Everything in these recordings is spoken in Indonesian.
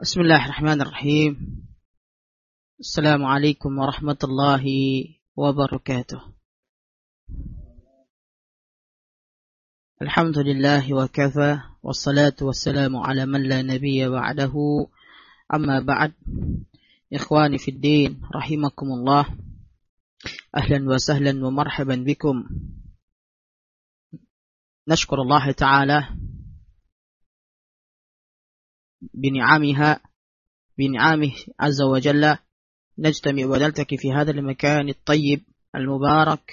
Bismillahirrahmanirrahim. Assalamualaikum warahmatullahi wabarakatuh. Alhamdulillahi wa kafa, wassalatu wassalamu ala man la nabiyya ba'dahu, amma ba'd. Ikhwani fid din, rahimakumullah. Ahlan wa sahlan wa marhaban bikum. Nashkur Allah Ta'ala بنعمه عز وجل نجتمع ونلتقي في هذا المكان الطيب المبارك.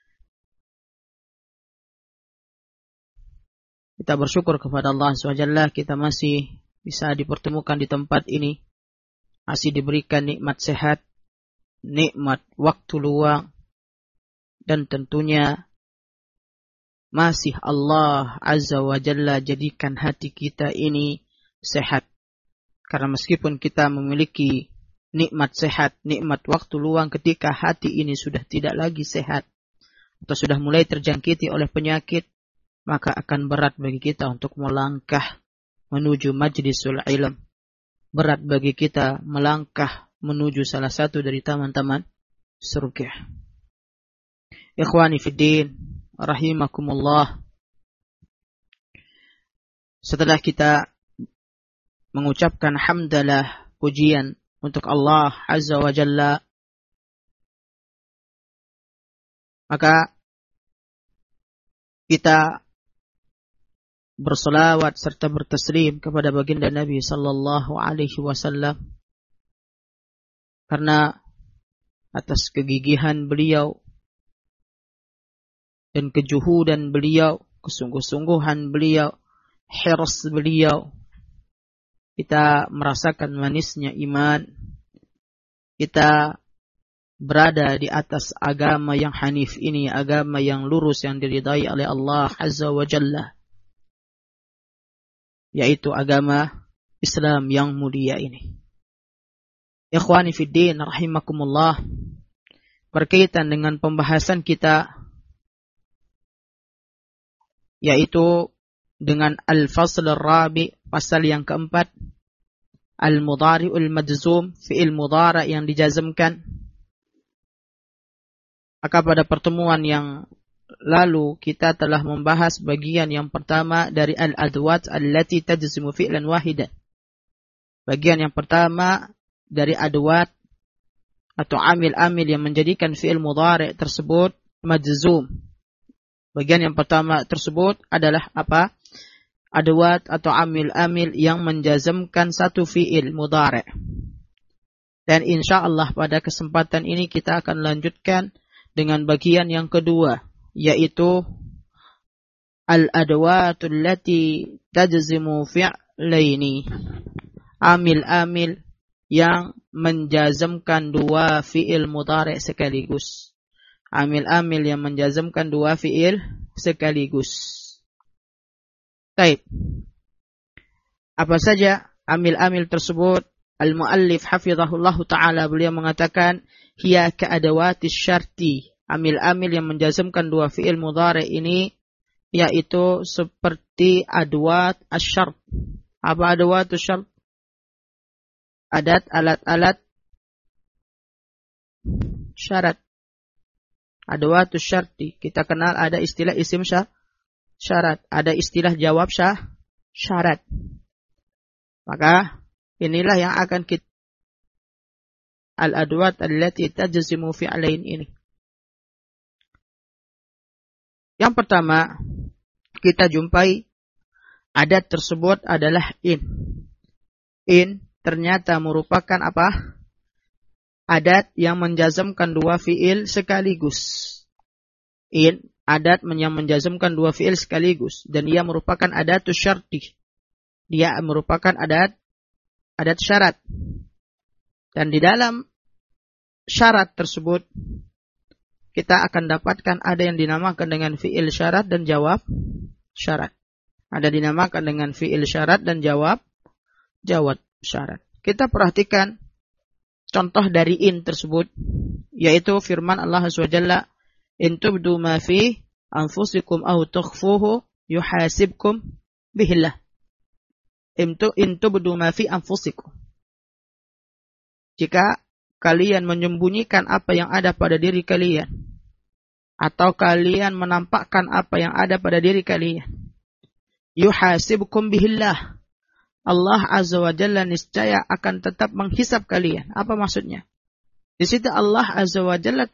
Kita bersyukur kepada Allah SWT, kita masih bisa dipertemukan di tempat ini, masih diberikan nikmat sehat, nikmat waktu luang, dan tentunya masih Allah Azza wa Jalla jadikan hati kita ini sehat. Karena meskipun kita memiliki nikmat sehat, nikmat waktu luang, ketika hati ini sudah tidak lagi sehat atau sudah mulai terjangkiti oleh penyakit, maka akan berat bagi kita untuk melangkah menuju majlisul ilm. Berat bagi kita melangkah menuju salah satu dari taman-taman surga. Ikhwani fiddin, rahimakumullah. Setelah kita mengucapkan hamdalah, pujian untuk Allah Azza wa Jalla, maka kita berselawat serta bertaslim kepada baginda Nabi sallallahu alaihi wasallam, karena atas kegigihan beliau dan kejuhudan beliau, kesungguh-sungguhan beliau, hirs beliau, kita merasakan manisnya iman. Kita berada di atas agama yang hanif ini, agama yang lurus yang diridai oleh Allah Azza wa Jalla, yaitu agama Islam yang mulia ini. Ikhwani fiddin, rahimakumullah. Berkaitan dengan pembahasan kita, yaitu dengan al-fasl ar-rabi, pasal yang keempat, al-mudhari'ul majzum, fi'il mudhari' yang dijazmkan. Maka pada pertemuan yang lalu kita telah membahas bagian yang pertama dari al-adwat allati tajzimu fi'lan wahidan. Bagian yang pertama dari adwat atau amil-amil yang menjadikan fi'il mudhari' tersebut majzum. Bagian yang pertama tersebut adalah apa? Adwat atau amil-amil yang menjazmkan satu fi'il mudhari'. Dan insyaallah pada kesempatan ini kita akan lanjutkan dengan bagian yang kedua, yaitu al-adwatul lati tajzimu fi'laini. Amil-amil yang menjazmkan dua fi'il mudhari' sekaligus. Amil-amil yang menjazmkan dua fi'il sekaligus. Baik. Apa saja amil-amil tersebut? Al-muallif hafizahullah ta'ala, beliau mengatakan hiya ka'adawatis syarti. Amil-amil yang menjazmkan dua fi'il mudhari' ini yaitu seperti adwat asy-syart. Apa adwat asy-syart? Alat-alat syarat. Adwat asy-syarti. Kita kenal ada istilah isim syarat, ada istilah jawab syarat. Maka inilah yang akan kita al-adwat allati tajzimu fi'lain ini. Yang pertama kita jumpai adat tersebut adalah in. In ternyata merupakan apa? Adat yang menjazmkan dua fi'il sekaligus. In adat yang menjazmkan dua fi'il sekaligus, dan ia merupakan adatus syarti. Dia merupakan adat syarat. Dan di dalam syarat tersebut kita akan dapatkan ada yang dinamakan dengan fi'il syarat dan jawab syarat. Ada dinamakan dengan fi'il syarat dan jawab syarat. Kita perhatikan contoh dari in tersebut, yaitu firman Allah SWT, in tubdu ma fi anfusikum aw tukhfuhu yuhasibkum bihillah. In tubdu ma fi anfusikum. jika kalian menyembunyikan apa yang ada pada diri kalian, atau kalian menampakkan apa yang ada pada diri kalian, yuhasibkum bihillah, Allah Azza wa Jalla niscaya akan tetap menghisab kalian. Apa maksudnya? Di situ Allah Azza wa Jalla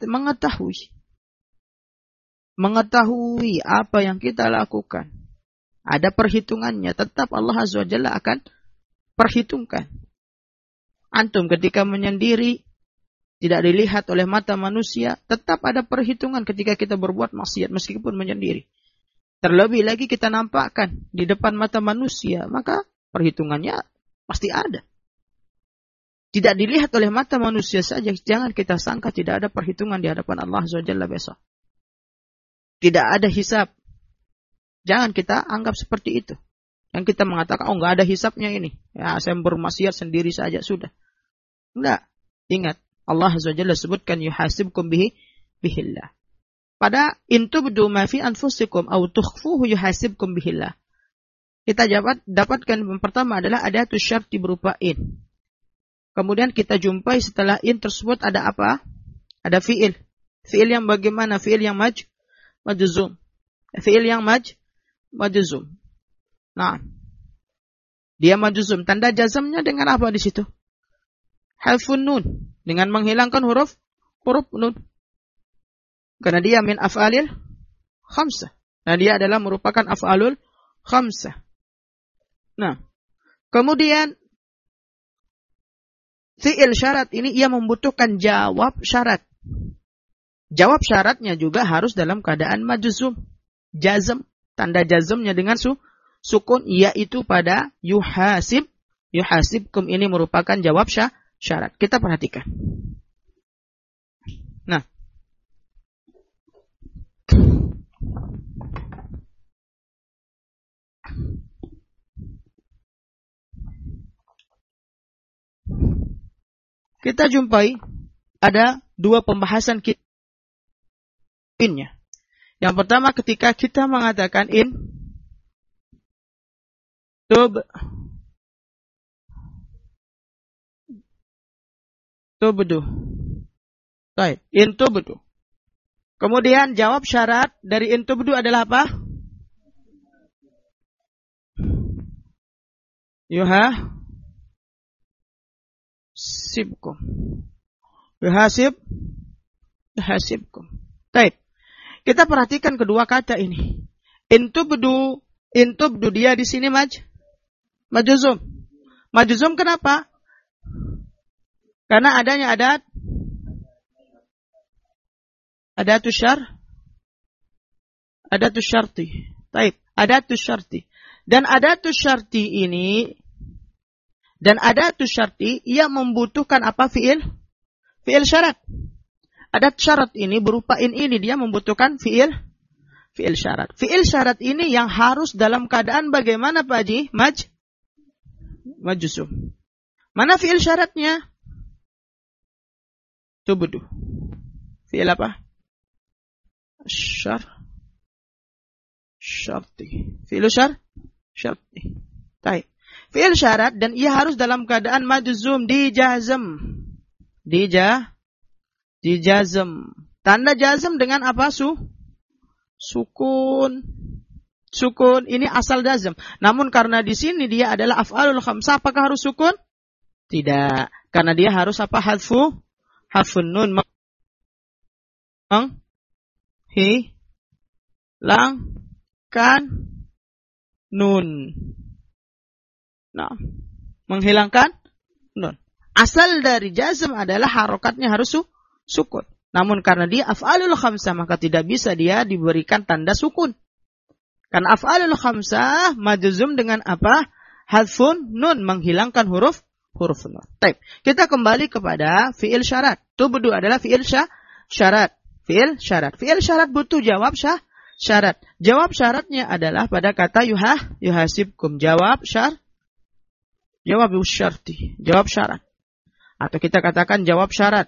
mengetahui apa yang kita lakukan. Ada perhitungannya, tetap Allah Azza wa Jalla akan perhitungkan. Antum ketika menyendiri, tidak dilihat oleh mata manusia, tetap ada perhitungan ketika kita berbuat maksiat meskipun menyendiri. Terlebih lagi kita nampakkan di depan mata manusia, maka perhitungannya pasti ada. Tidak dilihat oleh mata manusia saja, jangan kita sangka tidak ada perhitungan di hadapan Allah Azza wa Jalla besok. Tidak ada hisab. Jangan kita anggap seperti itu. Yang kita mengatakan, oh nggak ada hisabnya ini. Ya, saya bermaksiat sendiri saja, sudah. Enggak. Ingat, Allah Azza wa Jalla sebutkan yuhasibkum bihillah. Pada intubdu ma fi anfusikum au tukhfuhu yuhasibkum bihillah. Kita dapatkan yang pertama adalah adatus syarti berupa in. Kemudian kita jumpai setelah in tersebut ada apa? Ada fi'il. Fi'il yang bagaimana? Fi'il yang majzum. Fi'il yang majzum. Nah, dia majzum. Tanda jazamnya dengan apa di situ? Halfun nun, dengan menghilangkan huruf nun. Karena dia min af'alil khamsah. Nah, dia adalah merupakan af'alul khamsah. Nah, kemudian fi'il syarat ini ia membutuhkan jawab syarat. Jawab syaratnya juga harus dalam keadaan majzum. Jazm, tanda jazmnya dengan sukun, yaitu pada yuhasibkum ini merupakan jawab syarat. Kita perhatikan. Nah, kita jumpai ada dua pembahasan innya. Yang pertama ketika kita mengatakan in tubdu. Baik, in tubdu. Kemudian jawab syarat dari in tubdu adalah apa? Yuhasibkum. Baik. Kita perhatikan kedua kata ini. In tubdu dia di sini majzum. Majzum kenapa? Karena adanya adatus syarti. Baik, adatus syarti. Dan adatus syarti ia membutuhkan apa? Fi'il syarat. Adat syarat ini berupa in ini dia membutuhkan fi'il syarat. Fi'il syarat ini yang harus dalam keadaan bagaimana Pak Haji? Majzum. Mana fi'il syaratnya? Tubdu. Fi'il apa? Syarti. Fi'il syarti. Baik. Fi'il syarat dan ia harus dalam keadaan majzum, dijazm. Tanda jazm dengan apa? Sukun. Ini asal jazm. Namun karena di sini dia adalah af'alul khamsah, apakah harus sukun? Tidak. Karena dia harus apa? Hadfun nun. Menghilangkan nun. Nah, menghilangkan nun. Asal dari jazm adalah harokatnya harus sukun. Namun karena dia af'alul khamsah maka tidak bisa dia diberikan tanda sukun. Karena af'alul khamsah majzum dengan apa? Hadfun nun, menghilangkan huruf nun. Baik, kita kembali kepada fi'il syarat. Tubdu adalah fi'il syarat. Fi'il syarat butuh jawab syarat. Jawab syaratnya adalah pada kata yuhasibkum. Jawab syarat. Atau kita katakan jawab syarat.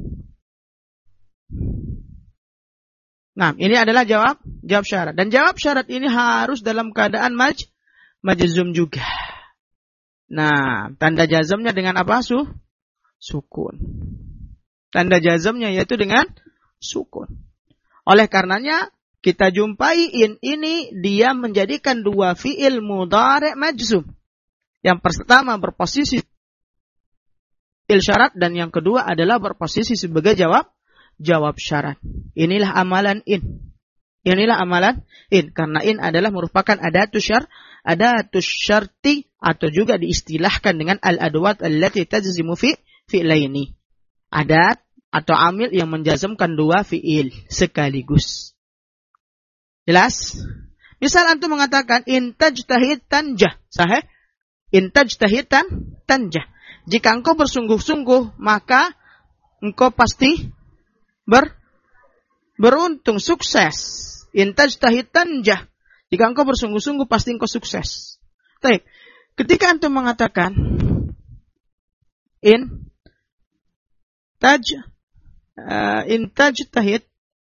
Nah, ini adalah jawab syarat. Dan jawab syarat ini harus dalam keadaan majzum juga. Nah, tanda jazmnya dengan apa? sukun. Tanda jazmnya yaitu dengan sukun. Oleh karenanya kita jumpai in ini dia menjadikan dua fi'il mudhari' majzum. Yang pertama berposisi fi'il syarat dan yang kedua adalah berposisi sebagai jawab syarat. Inilah amalan in. Inilah amalan in. Karena in adalah merupakan adatus syarti atau juga diistilahkan dengan al-adwat allati tajzimu fi'laini. Adat atau amil yang menjazmkan dua fi'il sekaligus. Jelas? Misal antum mengatakan in tajtahid tanjah. Sahih? In tajtahid tanjah. Jika engkau bersungguh-sungguh, maka engkau pasti beruntung, sukses. In tajtahid tanjah. Jika engkau bersungguh-sungguh, pasti engkau sukses. Baik. Ketika antum mengatakan in tajtahid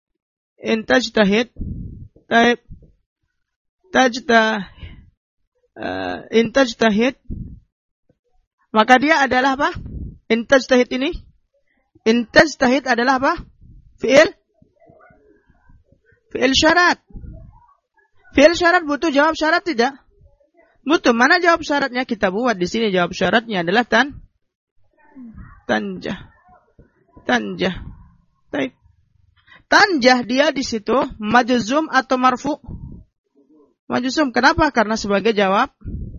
in tajtahid, maka dia adalah apa? In tajtahid ini, in tajtahid adalah apa? Fi'il syarat. Fi'il syarat butuh jawab syarat tidak? Butuh. Mana jawab syaratnya? Kita buat di sini jawab syaratnya adalah tanjah. Baik. Tanjah dia di situ majzum atau marfu? Majzum. Kenapa? Karena sebagai jawab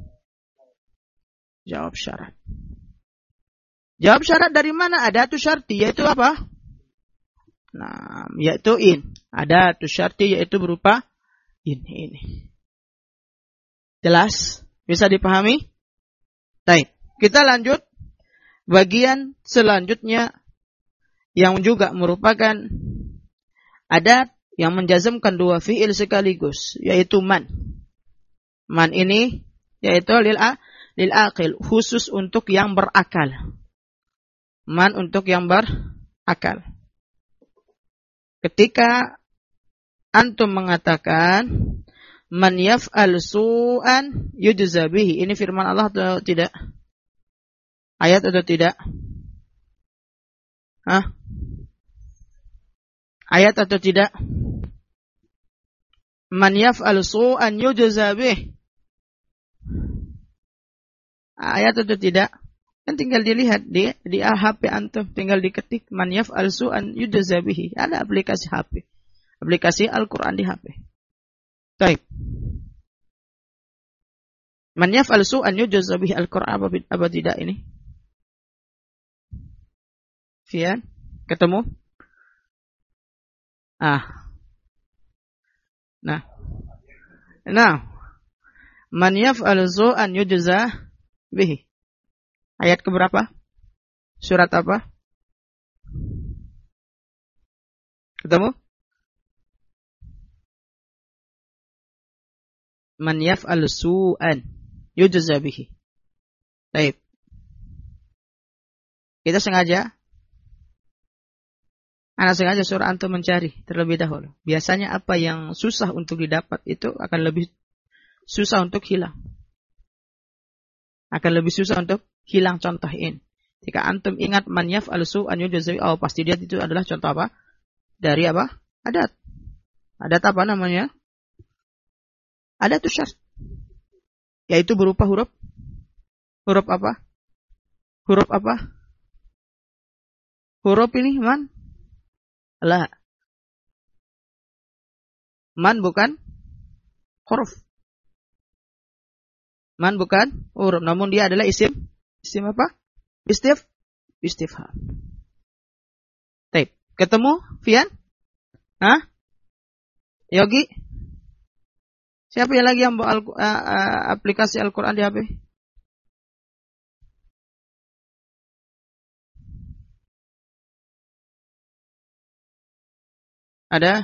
syarat. Jawab syarat dari mana? Adatus syarti, yaitu apa? Nah, yaitu in. Adatus syarti yaitu berupa ini. Jelas? Bisa dipahami? Baik. Kita lanjut bagian selanjutnya yang juga merupakan adat yang menjazmkan dua fi'il sekaligus, yaitu man. Man ini yaitu lil aqil, khusus untuk yang berakal. Man untuk yang berakal. Ketika antum mengatakan man yaf'al su'an yujza bihi, ini firman Allah atau tidak? Ayat atau tidak? Hah? Ayat atau tidak? Man yaf'al su'an yujza bihi. Ayat atau tidak? Kan tinggal dilihat di HP antum, tinggal diketik man yaf'al su'an yujza bihi. Ada aplikasi HP. Aplikasi Al-Qur'an di HP. Baik. Man yaf'al su'an yujza bihi Al-Qur'an apa tidak ini? Fian, ketemu? Nah. Man yaf'al su'an yujza bihi. Ayat keberapa? Surat apa? Ketemu? Man yaf'al su'an yujza bihi. Baik. Kita sengaja suruh antum mencari terlebih dahulu. Biasanya apa yang susah untuk didapat itu akan lebih susah untuk hilang. Akan lebih susah untuk hilang contoh ini. Jika antum ingat man yaf'al su'an yujza bihi, pasti dia itu adalah contoh apa? Dari apa? Adat. Adat apa namanya? Adatus syart. Yaitu berupa huruf apa? Huruf apa? Huruf ini man? La. Man bukan huruf. Man bukan huruf, namun dia adalah isim apa? Istifham. Baik, ketemu Fian? Hah? Yogi? Siapa yang lagi yang bawa aplikasi Al-Qur'an di HP? Ada?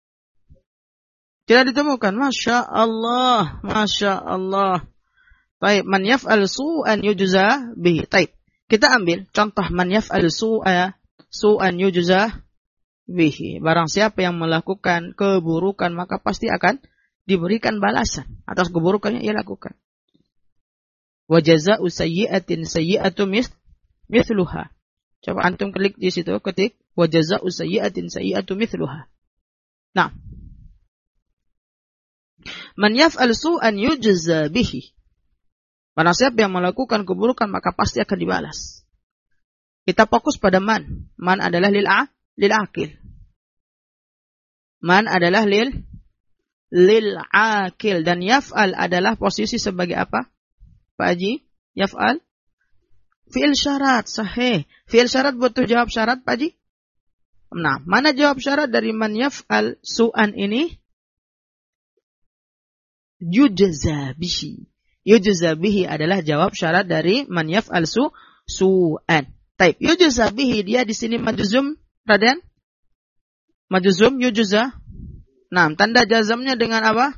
Tidak ditemukan. Masya Allah. Baik, man yaf'al su'an yujza bihi. Baik, kita ambil contoh man yaf'al su'an yujza bihi. Barang siapa yang melakukan keburukan, maka pasti akan diberikan balasan atas keburukannya ia lakukan. Wa jazaa'u sayyi'atin sayyi'atu mithluha. Coba antum klik di situ, ketik wa jazaa'u sayyi'atin sayyi'atu mithluha. Nah, man yaf'al su'an yujza bihi. Barang siapa yang melakukan keburukan maka pasti akan dibalas. Kita fokus pada man. Man adalah lil akil. Man adalah lil akil, dan yaf'al adalah posisi sebagai apa? Pak Haji, yaf'al fi'il syarat, sahih. Fi'il syarat butuh jawab syarat, Pak Haji? Nah, mana jawab syarat dari man yaf'al su'an ini? Yujza bihi. Yujza bihi adalah jawab syarat dari man yaf'al su'an. Taib. Yujza bihi, dia di sini majzum, Raden? Majzum yujza. Nah, tanda jazamnya dengan apa?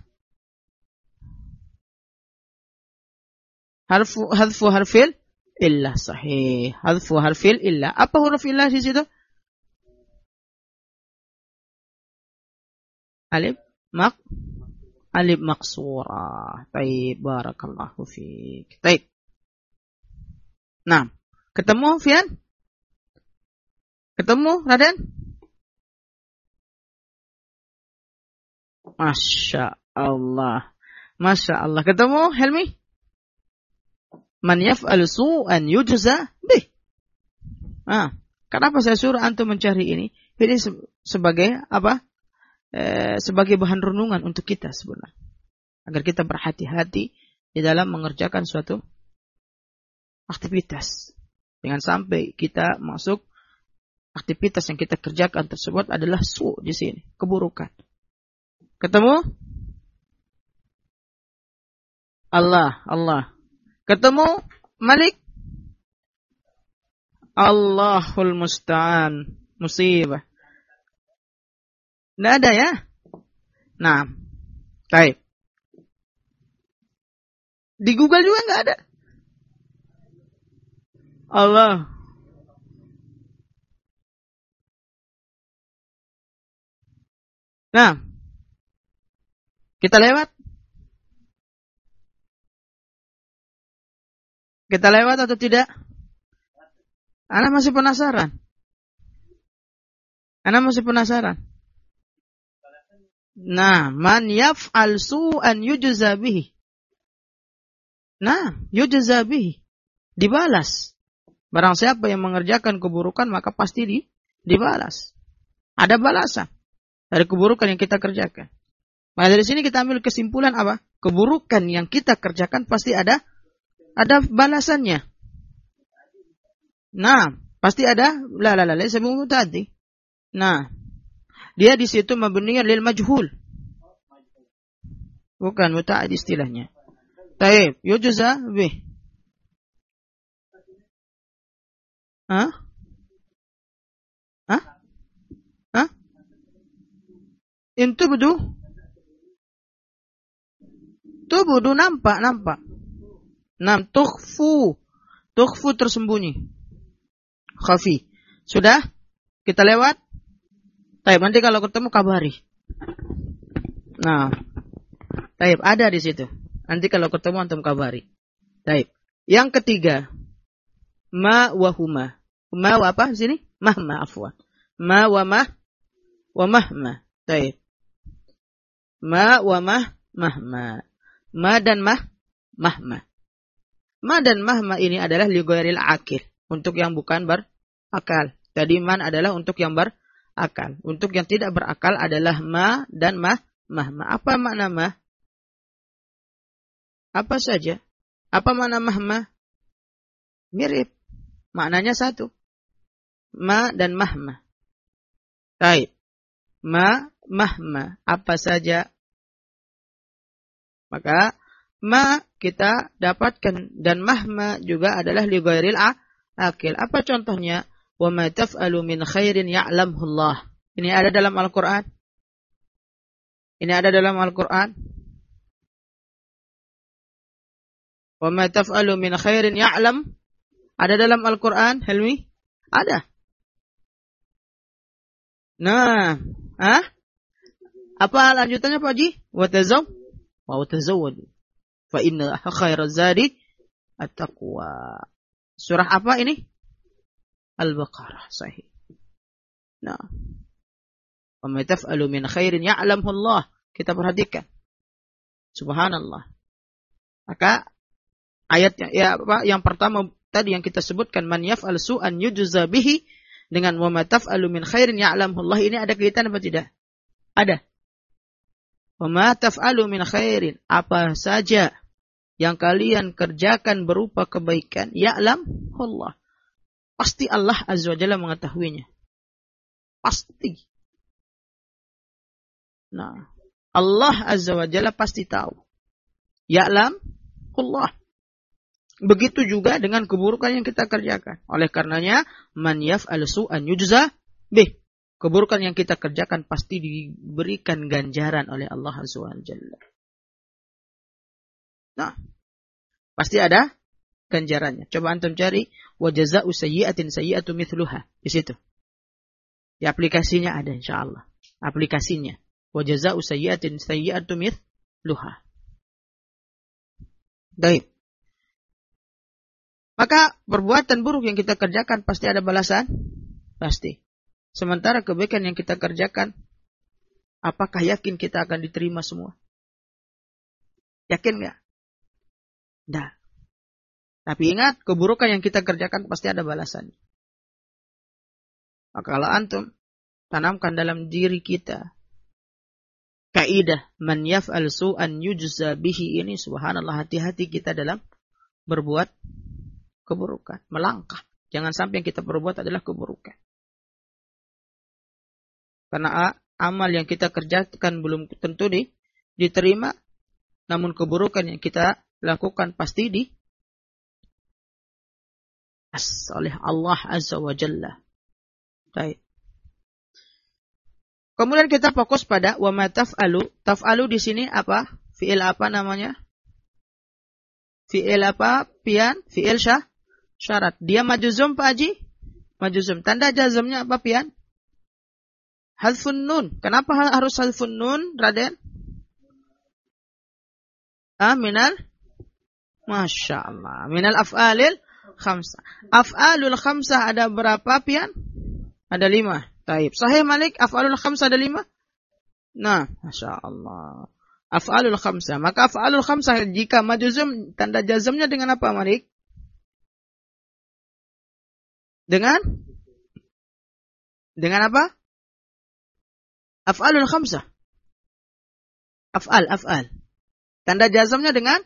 Hadfu harfil illah, sahih. Hadfu harfil illah. Apa huruf illah di situ? Alif maqsurah. Taib, barakallahu fiik. Taib. Nah, ketemu Fian? Ketemu Raden? Masya Allah. Masya Allah. Ketemu Helmi? Man yaf'al su'an yujza bih. Kenapa saya suruh antum mencari ini? Ini sebagai apa? Sebagai bahan renungan untuk kita sebenarnya. Agar kita berhati-hati di dalam mengerjakan suatu aktivitas. Jangan sampai kita masuk aktivitas yang kita kerjakan tersebut adalah di sini, keburukan. Ketemu? Allah. Ketemu Malik? Allahul musta'an. Musibah. Tidak ada ya? Nah. Baik. Di Google juga nggak ada. Allah. Nah. Kita lewat? Kita lewat atau tidak? Ana masih penasaran. Nah, man yaf'al su'an yujza bihi. Nah, yujza bihi. Dibalas. Barang siapa yang mengerjakan keburukan maka pasti dibalas. Ada balasan dari keburukan yang kita kerjakan. Maka dari sini kita ambil kesimpulan apa? Keburukan yang kita kerjakan pasti ada balasannya. Nah, pasti ada sebelum tadi. Nah, dia di situ mabniyan lil majhul. Bukan muta'addi istilahnya. Taib, yujza bih. Itu betul. Tubudu nampak. Nam tukhfu tersembunyi. Khafi. Sudah? Kita lewat? Taib, nanti kalau ketemu kabari. Nah. Taib, ada di situ. Nanti kalau ketemu antum kabari. Taib. Yang ketiga. Ma wa huma. Ma wa apa di sini? Mahma, afwan. Ma wa mahma. Taib. Ma wa mahma. Ma dan mahma. Ma dan mahma ini adalah li ghairil akil, untuk yang bukan berakal. Tadi man adalah untuk yang berakal. Untuk yang tidak berakal adalah ma dan mahma. Apa makna ma? Apa saja? Apa makna mahma? Mirip. Maknanya satu. Ma dan mahma. Baik. Mahma. Apa saja? Maka ma kita dapatkan dan mahma juga adalah li ghairil akil. Apa contohnya? Wa ma taf'alu min khairin ya'lamhu Allah. Ini ada dalam Al-Qur'an. Wa ma taf'alu min khairin ya'lam. Ada dalam Al-Qur'an, Helmi? Ada. Nah, apa lanjutannya Pak Haji? Wa tazawwadu. Fa inna khairaz zadi at-taqwa. Surah apa ini? Al-Baqarah. Sahih. Nah, wa ma taf'alu min khairin ya'lamhu Allah. Kita perhatikan. Subhanallah. Maka ayat yang pertama tadi yang kita sebutkan, man yaf'al su'an yujza bihi, dengan wa ma taf'alu min khairin ya'lamhu Allah, ini ada kaitan apa tidak? Ada. Wa ma taf'alu min khairin, apa saja yang kalian kerjakan berupa kebaikan, ya'lamhu Allah, pasti Allah Azza wa Jalla mengetahuinya. Pasti. Nah, Allah Azza wa Jalla pasti tahu. Ya'lam Allah. Begitu juga dengan keburukan yang kita kerjakan. Oleh karenanya, man yaf'al su'an yujza bih. Keburukan yang kita kerjakan pasti diberikan ganjaran oleh Allah Azza wa Jalla. Nah, pasti ada ganjarannya. Coba antum cari wa jazaa'u sayyi'atin sayyi'atu mithluha. Di situ. Di aplikasinya ada insyaallah. Aplikasinya. Wa jazaa'u sayyi'atin sayyi'atu mithluha. Baik. Maka perbuatan buruk yang kita kerjakan pasti ada balasan? Pasti. Sementara kebaikan yang kita kerjakan, apakah yakin kita akan diterima semua? Yakin nggak? Tidak. Tapi ingat, keburukan yang kita kerjakan pasti ada balasannya. Maka kalau antum tanamkan dalam diri kita kaidah man yaf'al su'an yujza bihi ini, subhanallah, hati-hati kita dalam berbuat keburukan, melangkah. Jangan sampai yang kita perbuat adalah keburukan. Karena amal yang kita kerjakan belum tentu diterima, namun keburukan yang kita lakukan pasti oleh Allah Azza wa Jalla. Baik. Kemudian kita fokus pada wa ma taf'alu. Taf'alu di sini apa? Fi'il apa namanya? Fi'il apa? Pian? Fi'il syarat. Dia majuzum Pak Haji? Majuzum. Tanda jazmnya apa pian? Hadfun nun. Kenapa harus hadfun nun, Raden? Minal? Masya Allah. Minal af'alil khamsah. Af'alul khamsah ada berapa pian? Ada 5. Taib. Sahih Malik, af'alul khamsah ada 5? Nah, Masya Allah. Af'alul khamsah. Maka af'alul khamsah jika majuzum, tanda jazmnya dengan apa Malik? Dengan apa? Af'alul khamsah. Af'al. Tanda jazmnya dengan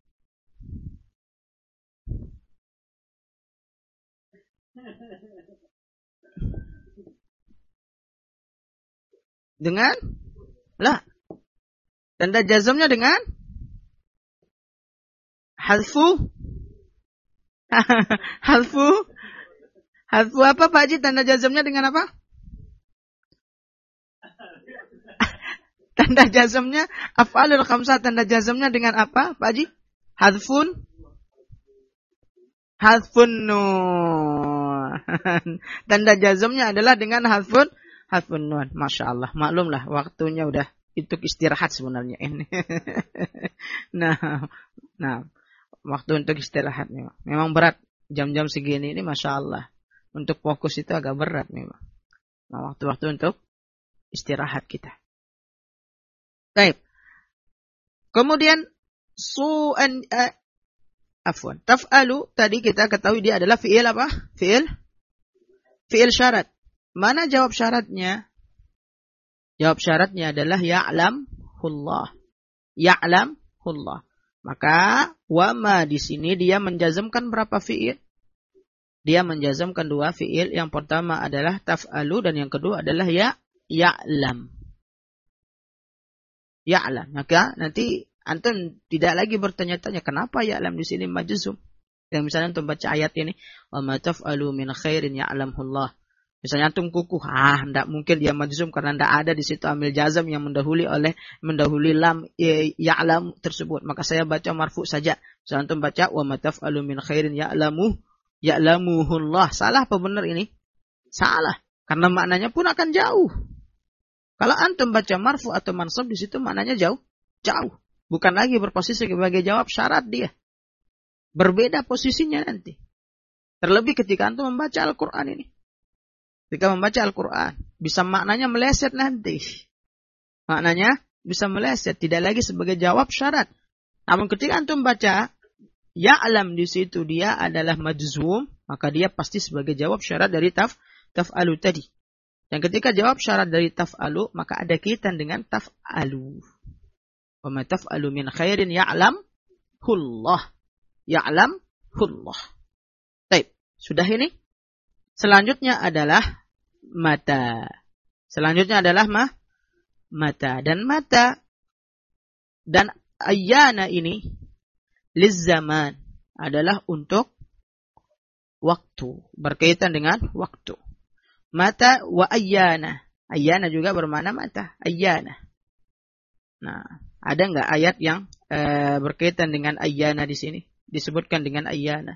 lah. Tanda jazmnya dengan hadfu apa Pak Haji? Tanda jazmnya dengan apa? Tanda jazmnya af'alul khamsah, tanda jazmnya dengan apa Pak Haji? Hadfun nun. Tanda jazmnya adalah dengan hadfun nun. Masya Allah. Maklumlah waktunya udah untuk istirahat sebenarnya ini. Nah, waktu untuk istirahat memang berat. Jam-jam segini ini Masya Allah. Untuk fokus itu agak berat memang. Nah, waktu-waktu untuk istirahat kita. Baik. Kemudian taf'alu tadi kita ketahui dia adalah fi'il apa? Fi'il syarat. Mana jawab syaratnya? Jawab syaratnya adalah ya'lamhullah. Maka wama di sini dia menjazmkan berapa fi'il? Dia menjazmkan 2 fi'il. Yang pertama adalah taf'alu dan yang kedua adalah ya'lam. Maka nanti antum tidak lagi bertanya-tanya kenapa ya'lam di sini majzum. Yang misalnya antum baca ayat ini, wa ma taf'alu min khairin ya'lamhullah. Misalnya antum kukuh, enggak mungkin dia majzum karena enggak ada di situ amil jazam yang mendahului lam ya'lam tersebut. Maka saya baca marfu saja. Misalnya antum baca wa ma taf'alu min khairin ya'lamuhullah. Salah apa benar ini? Salah. Karena maknanya pun akan jauh. Kalau antum baca marfu atau mansub di situ maknanya jauh. Bukan lagi berposisi sebagai jawab syarat dia. Berbeda posisinya nanti. Terlebih ketika antum membaca Al-Quran ini. Ketika membaca Al-Quran, bisa maknanya meleset nanti. Maknanya bisa meleset, tidak lagi sebagai jawab syarat. Namun ketika antum baca, ya'lam di situ dia adalah majzum, maka dia pasti sebagai jawab syarat dari taf'alu tadi. Dan ketika jawab syarat dari taf'alu, maka ada kaitan dengan taf'alu. Wa ma taf'alu min khairin ya'lamhullah. Ya'lamhullah. Baik, sudah ini. Selanjutnya adalah mata. Selanjutnya adalah mata. Dan mata dan ayyana ini lizzaman adalah untuk waktu. Berkaitan dengan waktu. Mata wa ayyana. Ayyana juga bermakna mata. Ayyana. Nah, ada enggak ayat yang berkaitan dengan ayyana di sini? Disebutkan dengan ayyana.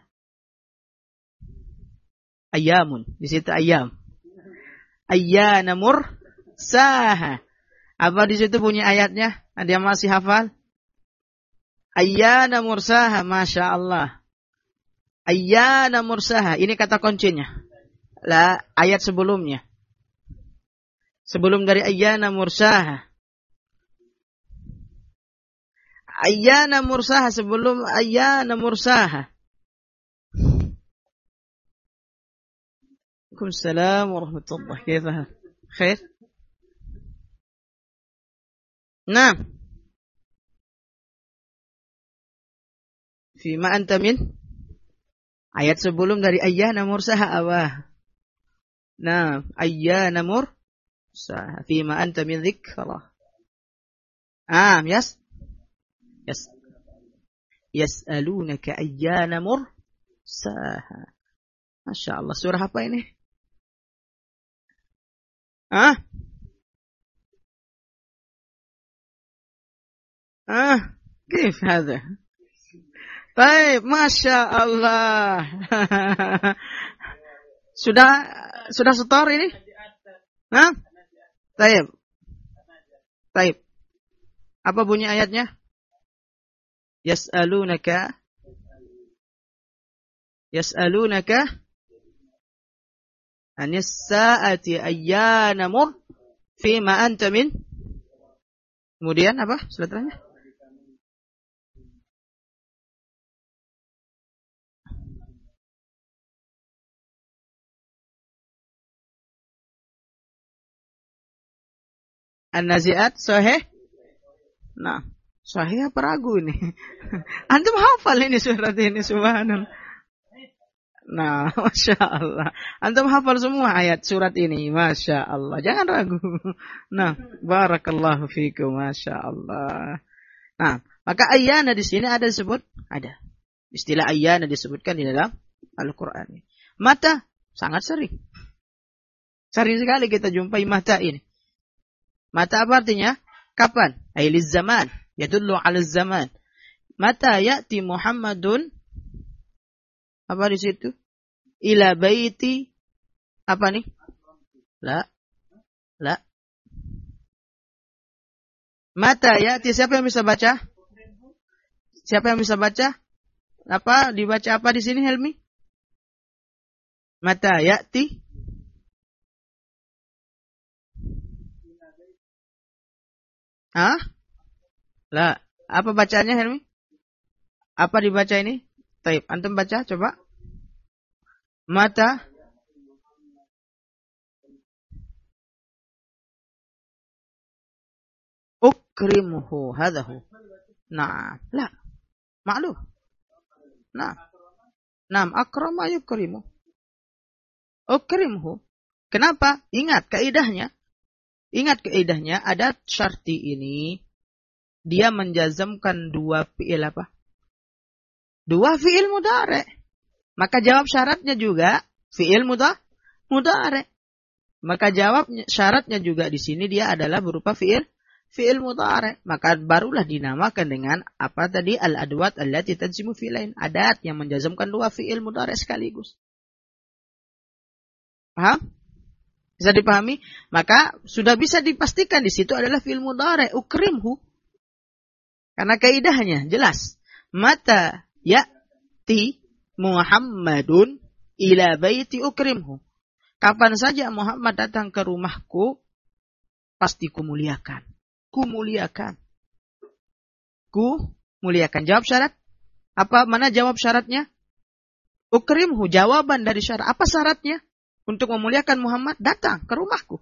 Ayyamun. Di situ ayyam. Ayyana mursaha. Apa di situ bunyi ayatnya? Ada yang masih hafal? Ayyana mursaha. Masya Allah. Ayyana mursaha. Ini kata kuncinya. Lah, ayat sebelumnya. Sebelum dari ayyana mursaha. Ayyana mursaha sebelum ayyana mursaha. Waalaikumsalam warahmatullahi wabarakatuh. Khair? Nah. Fima anta min? Ayat sebelum dari ayyana mursaha awah. Nah, ayyana mursaha. Fima anta min dzikrah. Yes? Yes. Yas'alunaka ayyana mursaha. Masya Allah. Surah apa ini? كيف هذا؟ طيب ما شاء الله. sudah setor ini? Taib. Apa bunyi ayatnya? Yas'alunaka anis sa'ati ayyana fima anta min. Kemudian apa selanjutnya? An-Nazi'at sahih? Nah, sahih apa ragu ini? Antum hafal ini surat ini, subhanallah. Nah, Masya Allah. Antum hafal semua ayat surat ini, Masya Allah. Jangan ragu. Nah, barakallahu fikum, Masya Allah. Nah, maka ayyana di sini ada disebut? Ada. Istilah ayyana disebutkan di dalam Al-Quran. Mata, sangat sering. Sering sekali kita jumpai mata ini. Mata apa artinya? Kapan? Ailiz zaman. Yadullu ala zaman. Mata ya'ti Muhammadun. Apa di situ? Ila baiti. Apa nih? La. Mata ya'ti. Siapa yang bisa baca? Siapa yang bisa baca? Apa? Dibaca apa di sini, Helmi? Mata ya'ti. La. Apa bacanya, Helmi? Apa dibaca ini? Taib. Antum baca, coba. Mata. Ukrimuhu. Hadahu. Nah. La. Ma'lum. Nah. Nam. Akrama yukrimu. Ukrimuhu. Kenapa? Ingat kaidahnya. Ada syarti ini. Dia menjazamkan dua fi'il apa? Dua fi'il mudhari'. Maka jawab syaratnya juga fi'il mudhari'. Maka jawab syaratnya juga di sini dia adalah berupa fi'il mudhari'. Maka barulah dinamakan dengan apa tadi? Al-adwat allati tajzimu fi'lain. Adat yang menjazamkan dua fi'il mudhari' sekaligus. Paham? Bisa dipahami? Maka sudah bisa dipastikan di situ adalah fi'il mudhari'. Ukrimhu. Karena kaidahnya jelas. Mata ya'ti Muhammadun ila baiti ukrimhu. Kapan saja Muhammad datang ke rumahku, pasti kumuliakan. Kumuliakan. Kumuliakan. Jawab syarat. Mana jawab syaratnya? Ukrimhu, jawaban dari syarat. Apa syaratnya? Untuk memuliakan Muhammad, datang ke rumahku.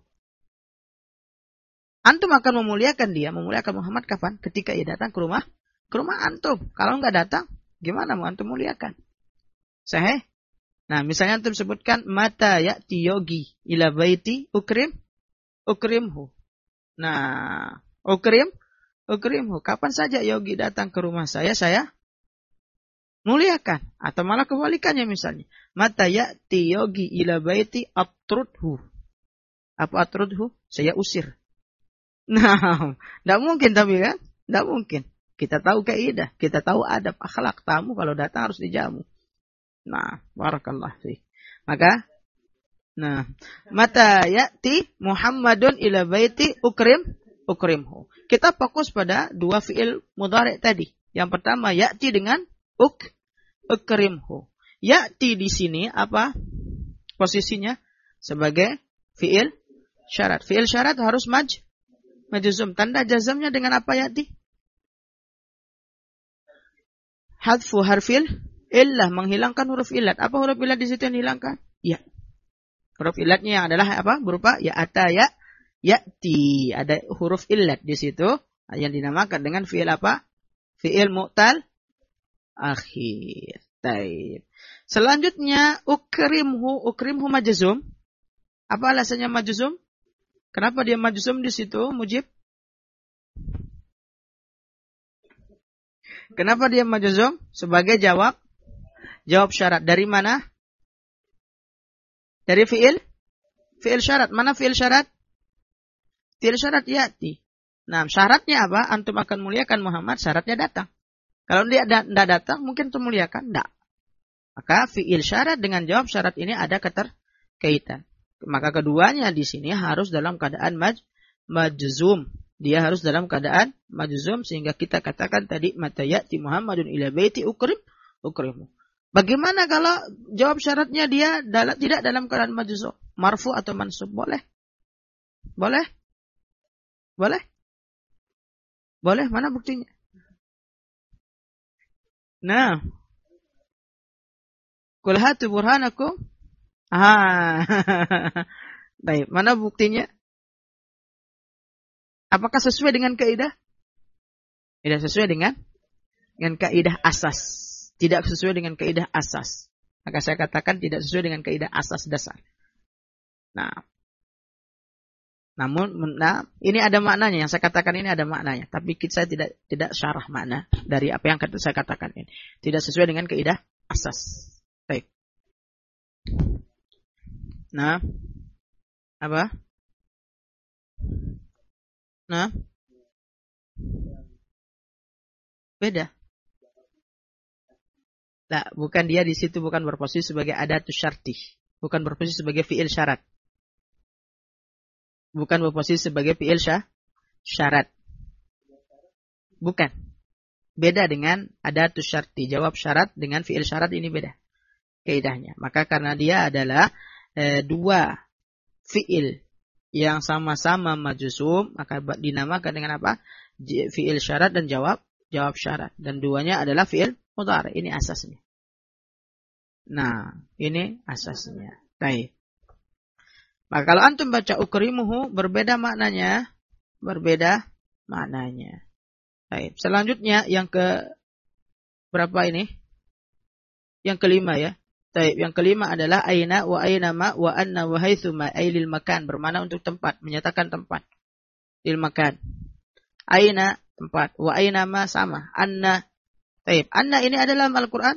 Antum akan memuliakan dia, memuliakan Muhammad kapan? Ketika ia datang ke rumah antum. Kalau enggak datang, gimana mau antum muliakan? Sahih? Nah, misalnya antum sebutkan mata ya'ti yogi ila baiti ukrimhu. Nah, ukrimhu. Kapan saja yogi datang ke rumah saya muliakan. Atau malah kebalikannya misalnya. Mata ya'ti yogi ila baiti atrudhu. Apa atrudhu? Saya usir. Nah, tidak mungkin tapi kan? Tidak mungkin. Kita tahu kaidah, kita tahu adab, akhlak. Tamu kalau datang harus dijamu. Nah, barakallah fiik. Maka, mata ya'ti Muhammadun ila baiti ukrimhu. Kita fokus pada dua fi'il mudhari' tadi. Yang pertama ya'ti dengan ukrimhu. Ya'ti di sini apa posisinya? Sebagai fi'il syarat. Fi'il syarat harus majzum. Tanda jazamnya dengan apa ya'ti? Hadfu harfil illah, menghilangkan huruf ilat. Apa huruf ilat di situ yang dihilangkan? Ya. Huruf ilatnya yang adalah apa? Berupa ya ata ya ya'ti. Ada huruf ilat di situ yang dinamakan dengan fi'il apa? Fi'il mu'tal akhir. Baik. Selanjutnya ukrimhu majzum. Apa alasannya majzum? Kenapa dia majzum di situ, Mujib? Kenapa dia majzum? Sebagai jawab syarat. Dari mana? Dari fi'il syarat. Mana fi'il syarat? Fi'il syarat ya'ti. Nah, syaratnya apa? Antum akan muliakan Muhammad, syaratnya datang. Kalau dia tidak datang, mungkin antum muliakan? Tidak. Maka fi'il syarat dengan jawab syarat ini ada keterkaitan. Maka keduanya di sini harus dalam keadaan majzum. Dia harus dalam keadaan majzum sehingga kita katakan tadi mata ya'ti Muhammadun ila baiti ukrimhu. Bagaimana kalau jawab syaratnya dia tidak dalam keadaan majzum, marfu atau mansub? Boleh? Mana buktinya? Nah, qul hatu burhanakum. Baik, mana buktinya? Apakah sesuai dengan kaidah? Tidak sesuai dengan kaidah asas. Tidak sesuai dengan kaidah asas. Maka saya katakan tidak sesuai dengan kaidah asas dasar. Nah, namun ini ada maknanya. Yang saya katakan ini ada maknanya. Tapi saya tidak syarah makna dari apa yang saya katakan ini. Tidak sesuai dengan kaidah asas. Baik. Nah, apa? Nah, beda. Nah, bukan dia di situ bukan berposisi sebagai adatus syarti, bukan berposisi sebagai fi'il syarat, bukan berposisi sebagai fi'il syarat, bukan. Beda dengan adatus syarti, jawab syarat dengan fi'il syarat ini beda kaidahnya. Maka karena dia adalah dua fi'il yang sama-sama majzum, maka dinamakan dengan apa? Fi'il syarat dan jawab syarat. Dan duanya adalah fi'il mudhari. Ini asasnya. Nah, ini asasnya. Baik. Maka kalau antum baca ukrimuhu berbeda maknanya. Baik. Selanjutnya yang ke berapa ini? Yang kelima ya. Baik, yang kelima adalah aina wa ainama wa anna wa haitsuma ay lil makan, bermakna untuk tempat, menyatakan tempat. Lil makan. Aina tempat, wa ainama sama. Anna. Baik, anna ini adalah dalam Al-Qur'an?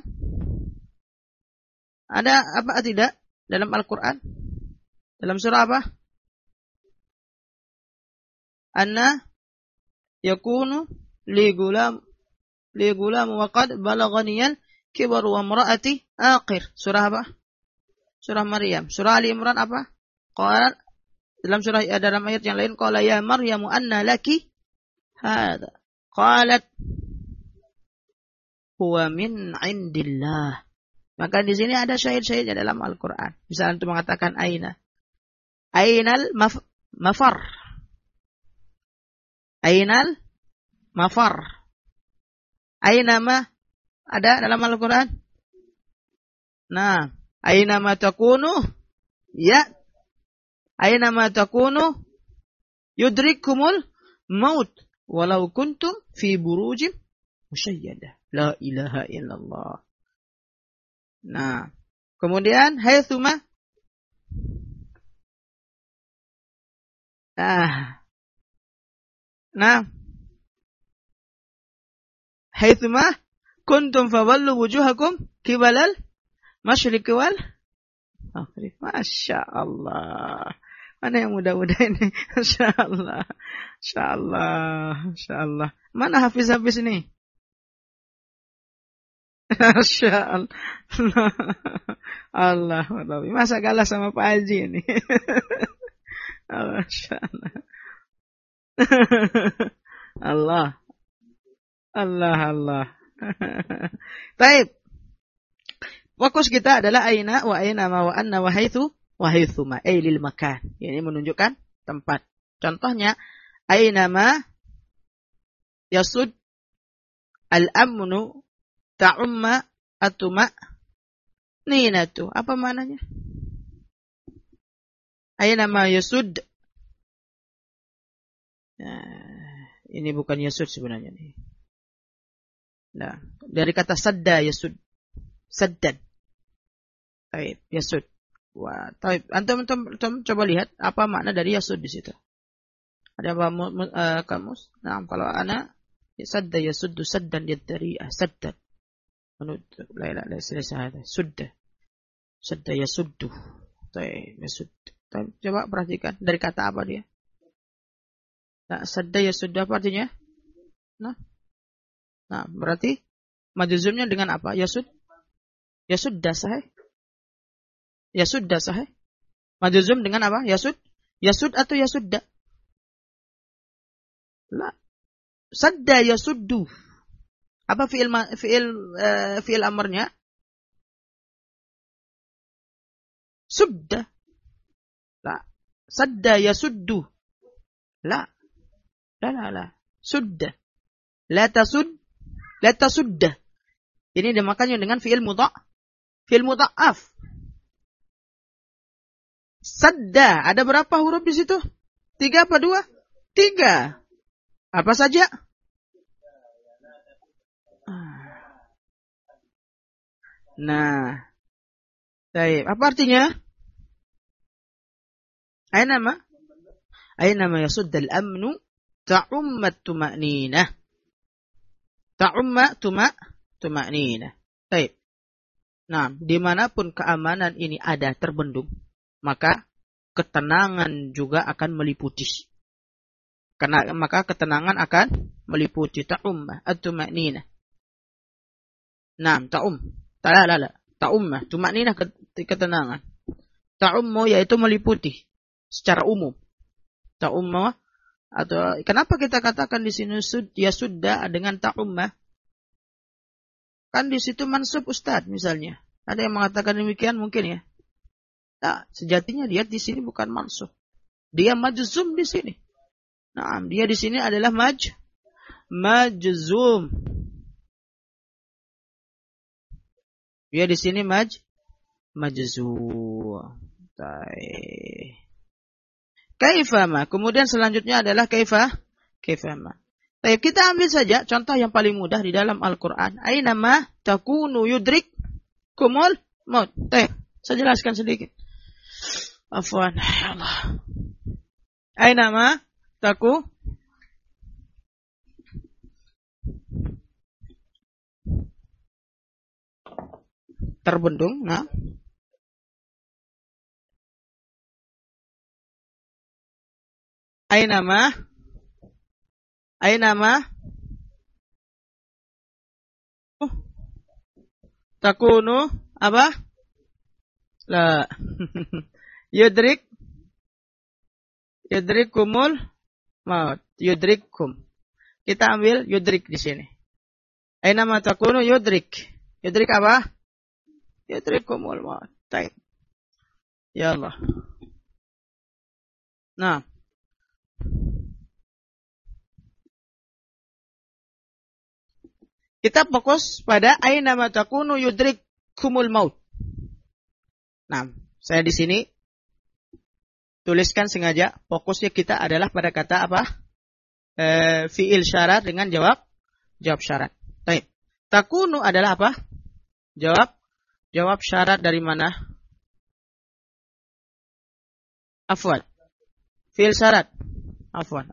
Ada apa tidak dalam Al-Qur'an? Dalam surah apa? Anna yakunu li gulam wa qad balaghaniyal kibar wa imraati aqir. Surah apa? Surah Maryam. Surah Ali Imran apa? Qala dalam ayat yang lain qala ya Maryamu anna laki hadza. Qalat huwa min indillah. Maka di sini ada syahid-syahidnya dalam Al-Quran. Misalnya itu mengatakan aina. Ainal mafar. Ainal mafar. Aina ma ada dalam Al-Quran. Nah, aina ma takunu ya. Aina ma takunu yudrikumul maut walau kuntum fi burujim musyayyadah. La ilaha illallah. Nah, kemudian haitsuma. Nah, haitsuma kuntum fawallu wujuhakum kibalal masyriqi wal maghrib. Masya Allah. Mana yang muda-muda ini? Masya Allah. Masya Allah. Masya Allah. Mana hafiz-hafiz ini? Masya Allah. Allah. Masa kalah sama Pak Haji ini? Masya Allah. Allah. Allah. Allah. Baik. Fokus kita adalah aina wa aina ma wa anna wa haitsu wa haitsuma ay lil makan. Ini menunjukkan tempat. Contohnya aina ma yasud al-amnu ta'umma atuma ninatu. Apa maknanya? Aina ma yasud. Nah, ini bukan yasud sebenarnya nih. Nah, dari kata sadda yasud. Saddan. Baik, yasud. Wah, baik. Antum coba lihat apa makna dari yasud di situ. Ada apa kamus? Nah, kalau ana sadda yasuddu saddan yadri'ah saddan. Menutup. La ilaha illallah. Sudda. Sadda yasuddu. Baik, yasud. Coba perhatikan dari kata apa dia? Nah, sadda yasuddu apa artinya? Nah, berarti majzumnya dengan apa? Yasud. Yasudda sahih. Yasudda sahih. Majzum dengan apa? Yasud. Yasud atau yasudda? La. Sadda yasuddu. Apa fi'il amarnya? Sudda. La. Sadda yasuddu. La. La. Sudda. La tasudda. Ini dimakannya dengan fi'il mudha'af. Sadda. Ada berapa huruf di situ? 3 apa 2? 3. Apa saja? Nah. Baik. Apa artinya? Aina ma yasudda al-amnu ta'umma tuma'ninah. Ta'umma tuma'ninah. Baik. Nah, dimanapun keamanan ini ada terbendung, maka ketenangan juga akan meliputi. Maka ketenangan akan meliputi. Ta'umma at-tuma'ninah. Nah, ta'umma. Tuma'ninah ketenangan. Ta'ummu yaitu meliputi secara umum. Ta'umma atau kenapa kita katakan di sini ya sudah dengan ta'umma? Kan di situ mansub ustaz misalnya. Ada yang mengatakan demikian mungkin ya. Nah, sejatinya dia di sini bukan mansub. Dia majzum di sini. Nah, dia di sini adalah majzum. Dia di sini majzum. Baik. Kaifama. Kemudian selanjutnya adalah kaifama. Baik, kita ambil saja contoh yang paling mudah di dalam Al-Quran. Aina ma takunu yudrik kumul maut. Baik, saya jelaskan sedikit. Afwan. Allah. Aina ma terbendung. Nah. Aina ma takunu apa? La. Yudrikumul maut. Yudrikum. Kita ambil yudrik di sini. Aina ma takunu yudrik. Yudrik apa? yudrikumul maut. Baik. Ya Allah. Nah, kita fokus pada aina ma takunu yudrikumul maut. Nah, saya di sini tuliskan sengaja fokusnya kita adalah pada kata apa? Fi'il syarat dengan jawab syarat. Baik. Takunu adalah apa? Jawab syarat dari mana? Afwan. Fi'il syarat. Afwan.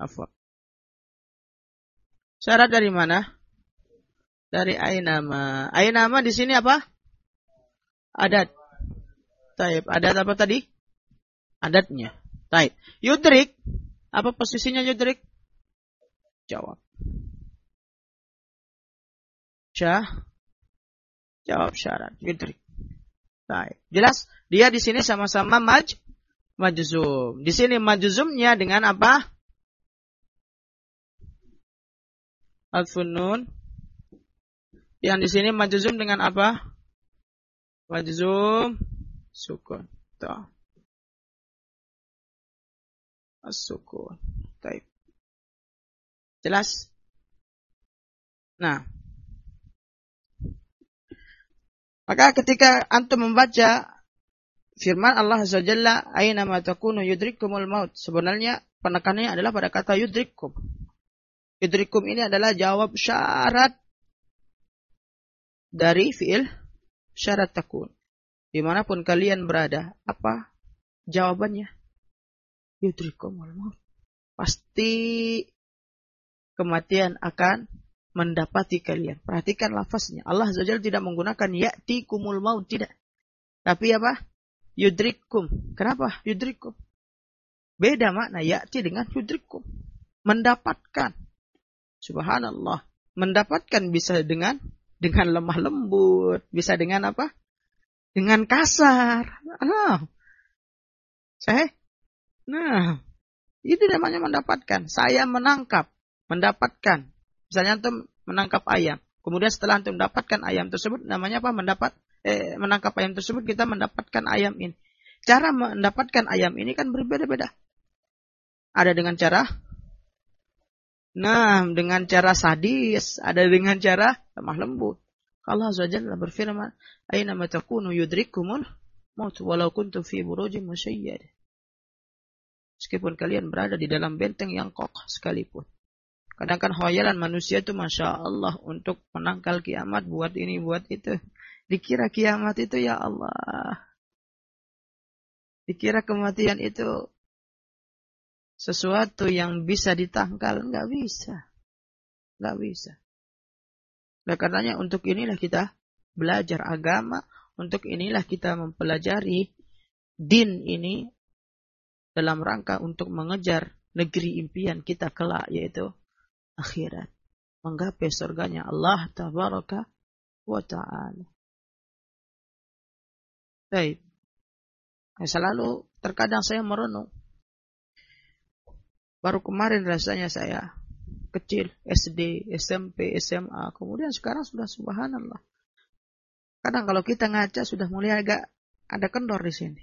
Syarat dari mana? Dari ainama. Ainama di sini apa? Adat. Taib. Adat apa tadi? Adatnya. Taib. Yudrik. Apa posisinya yudrik? Jawab. Jawab syarat. Yudrik. Taib. Jelas? Dia di sini sama-sama majzum. Di sini majzumnya dengan apa? Alfun nun. Yang di sini majzum dengan apa? Majzum sukun. Tuh. As-sukun. Baik. Jelas? Nah. Maka ketika antum membaca firman Allah Azza wa Jalla, aina ma takunu yudrikumul maut. Sebenarnya penekanannya adalah pada kata yudrikum. Yudrikum ini adalah jawab syarat dari fi'il syarat takun. Dimanapun kalian berada, apa jawabannya? Yudrikumul maut. Pasti kematian akan mendapati kalian. Perhatikan lafaznya. Allah Azza wa Jalla tidak menggunakan ya'tikumul maut, tidak. Tapi apa? Yudrikum. Kenapa? Yudrikum. Beda makna ya'ti dengan yudrikum. Mendapatkan. Subhanallah. Mendapatkan bisa dengan lemah lembut. Bisa dengan apa? Dengan kasar. Nah, itu namanya mendapatkan. Saya mendapatkan. Misalnya antum menangkap ayam. Kemudian setelah antum mendapatkan ayam tersebut, namanya apa? Menangkap ayam tersebut, kita mendapatkan ayam ini. Cara mendapatkan ayam ini kan berbeda-beda. Ada dengan cara sadis, ada dengan cara lemah lembut. Allah Azza wa Jalla berfirman, "Aina ma takunu yudrikumul maut walau kuntum fi burujin musyayyadah." Meskipun kalian berada di dalam benteng yang kokoh sekalipun. Kadang kan khayalan manusia itu Masya Allah untuk menangkal kiamat, buat ini, buat itu. Dikira kiamat itu ya Allah. Dikira kematian itu sesuatu yang bisa ditangkal. Enggak bisa. Nah, karenanya untuk inilah kita belajar agama. Untuk inilah kita mempelajari din ini dalam rangka untuk mengejar negeri impian kita kelak, yaitu akhirat. Menggapai surganya Allah Tabaraka wa Ta'ala. Baik. Selalu terkadang saya merenung. Baru kemarin rasanya saya kecil, SD, SMP, SMA. Kemudian sekarang sudah subhanallah. Kadang kalau kita ngaca sudah mulai agak ada kendor di sini.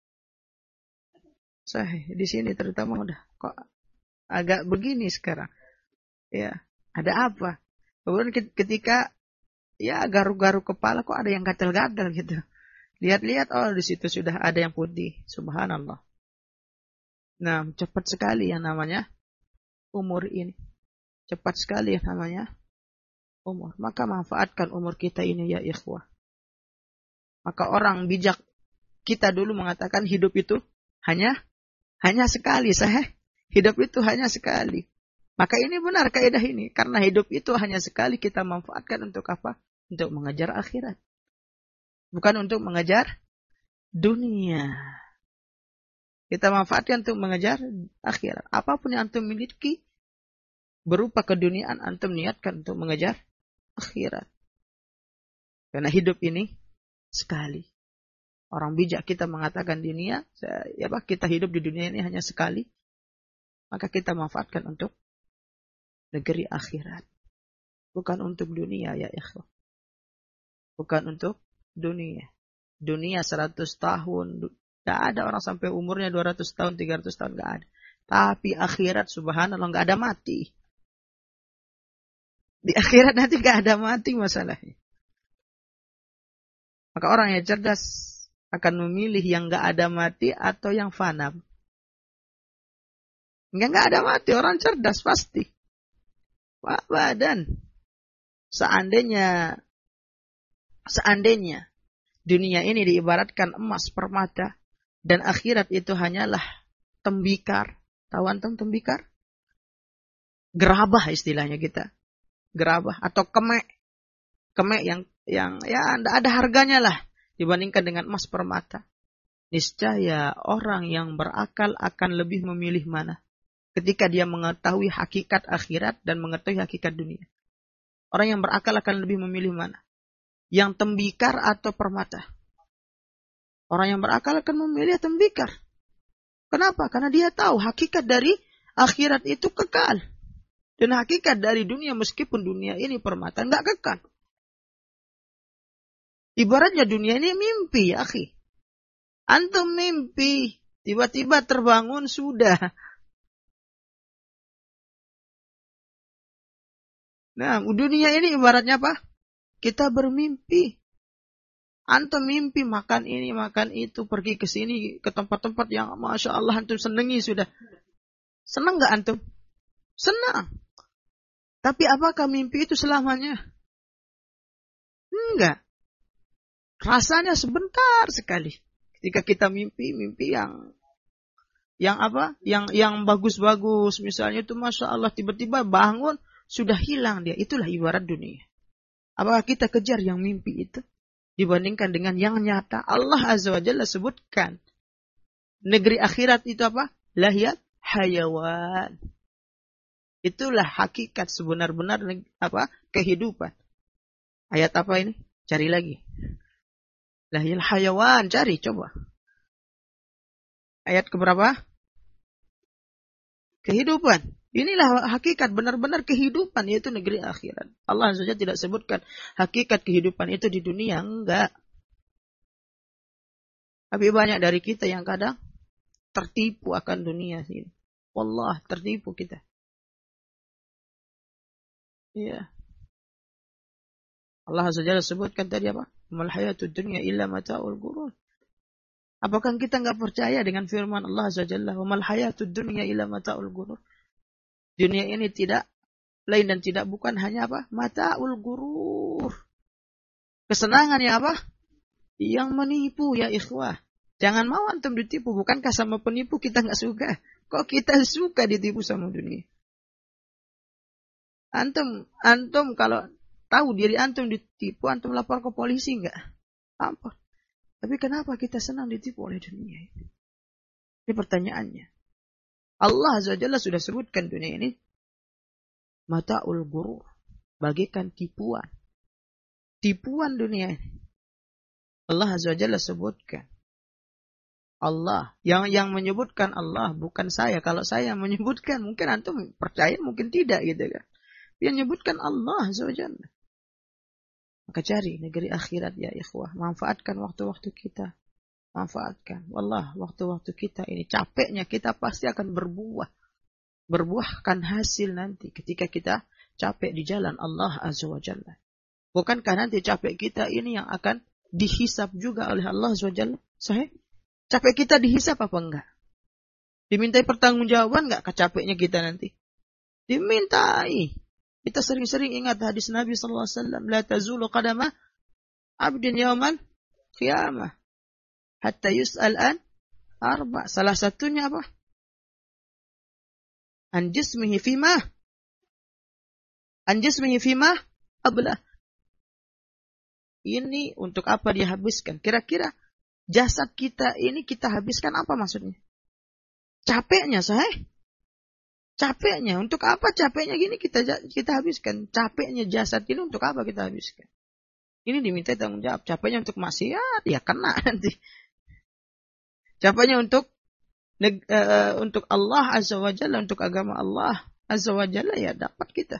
Saya di sini terutama udah kok agak begini sekarang. Ya, ada apa? Kemudian ketika ya garuk-garuk kepala kok ada yang gatal-gatal gitu. Lihat-lihat, oh di situ sudah ada yang putih. Subhanallah. Nah, cepat sekali yang namanya umur ini. Cepat sekali yang namanya umur. Maka manfaatkan umur kita ini ya ikhwah. Maka orang bijak kita dulu mengatakan hidup itu hanya sekali. Hidup itu hanya sekali. Maka ini benar kaidah ini. Karena hidup itu hanya sekali, kita manfaatkan untuk apa? Untuk mengejar akhirat. Bukan untuk mengejar dunia. Kita manfaatkan untuk mengejar akhirat. Apapun yang antum miliki berupa keduniaan, antum niatkan untuk mengejar akhirat. Karena hidup ini sekali. Orang bijak kita mengatakan dunia, kita hidup di dunia ini hanya sekali. Maka kita manfaatkan untuk negeri akhirat. Bukan untuk dunia ya ikhwan. Bukan untuk dunia. dunia 100 tahun. Tidak ada orang sampai umurnya 200 tahun, 300 tahun. Tidak ada. Tapi akhirat subhanallah nggak ada mati. Di akhirat nanti nggak ada mati masalahnya. Maka orang yang cerdas akan memilih yang nggak ada mati atau yang fana. Nggak ada mati, orang cerdas pasti. Pak Badan, seandainya dunia ini diibaratkan emas permata dan akhirat itu hanyalah tembikar. Tahu antum tembikar? Gerabah istilahnya kita. Gerabah atau kemek. Kemek yang ya tidak ada harganya lah dibandingkan dengan emas permata. Niscaya orang yang berakal akan lebih memilih mana? Ketika dia mengetahui hakikat akhirat dan mengetahui hakikat dunia. Orang yang berakal akan lebih memilih mana? Yang tembikar atau permata? Orang yang berakal akan memilih tembikar. Kenapa? Karena dia tahu hakikat dari akhirat itu kekal. Dan hakikat dari dunia meskipun dunia ini permata nggak kekal. Ibaratnya dunia ini mimpi, ya akhi. Antum mimpi, tiba-tiba terbangun sudah. Nah, dunia ini ibaratnya apa? Kita bermimpi. Antum mimpi makan ini, makan itu, pergi ke sini, ke tempat-tempat yang Masya Allah antum senangi sudah. Senang nggak antum? Senang. Tapi apakah mimpi itu selamanya? Enggak. Rasanya sebentar sekali. Ketika kita mimpi yang apa? Yang bagus-bagus, misalnya itu Masya Allah tiba-tiba bangun sudah hilang dia. Itulah ibarat dunia. Apakah kita kejar yang mimpi itu? Dibandingkan dengan yang nyata. Allah Azza wa Jalla sebutkan. Negeri akhirat itu apa? Lahiyat hayawan. Itulah hakikat sebenar-benar apa? Kehidupan. Ayat apa ini? Cari lagi. Lahiyal hayawan. Cari, coba. Ayat keberapa? Kehidupan. Inilah hakikat benar-benar kehidupan, yaitu negeri akhirat. Allah saja tidak sebutkan hakikat kehidupan itu di dunia, enggak. Tapi banyak dari kita yang kadang tertipu akan dunia ini. Wallah, tertipu kita. Iya. Allah saja sebutkan tadi apa? Mal hayatud dunya illa mata'ul ghurur. Apakah kita enggak percaya dengan firman Allah Azza Jalla, "Mal hayatud dunya illa mata'ul ghurur"? Dunia ini tidak lain dan tidak bukan hanya apa? Mata'ul ghurur. Kesenangan yang apa? Yang menipu, ya ikhwah. Jangan mau antum ditipu. Bukankah sama penipu kita nggak suka? Kok kita suka ditipu sama dunia? Antum kalau tahu diri antum ditipu, antum lapor ke polisi nggak? Lapor. Tapi kenapa kita senang ditipu oleh dunia ini? Ini pertanyaannya. Allah Azza wa Jalla sudah sebutkan dunia ini mata'ul ghurur, bagikan tipuan. Tipuan dunia ini. Allah Azza wa Jalla sebutkan. Allah yang menyebutkan Allah bukan saya. Kalau saya menyebutkan mungkin antum percaya, mungkin tidak gitu kan. Yang menyebutkan Allah Azza wa Jalla. Maka cari negeri akhirat ya ikhwah. Manfaatkan waktu-waktu kita. Manfaatkan. Wallah, waktu-waktu kita ini capeknya kita pasti akan berbuah. Berbuahkan hasil nanti ketika kita capek di jalan Allah Azza wa Jalla. Bukankah nanti capek kita ini yang akan dihisab juga oleh Allah Azza wa Jalla? Sahih? Capek kita dihisab apa enggak? Dimintai pertanggungjawaban enggak capeknya kita nanti? Dimintai. Kita sering-sering ingat hadis Nabi sallallahu alaihi wasallam, la tazulu qadama 'abdin yaumal qiyamah hatta yus'al an arba. Salah satunya apa? An jismihi fima abla. Ini untuk apa dia habiskan? Kira-kira jasad kita ini kita habiskan apa maksudnya? Capeknya, sahih? Capeknya. Untuk apa capeknya gini kita habiskan? Capeknya jasad ini untuk apa kita habiskan? Ini diminta tanggung jawab. Capeknya untuk maksiat, ya kena nanti. Capeknya untuk Allah Azza wa Jalla, untuk agama Allah Azza wa Jalla, ya dapat kita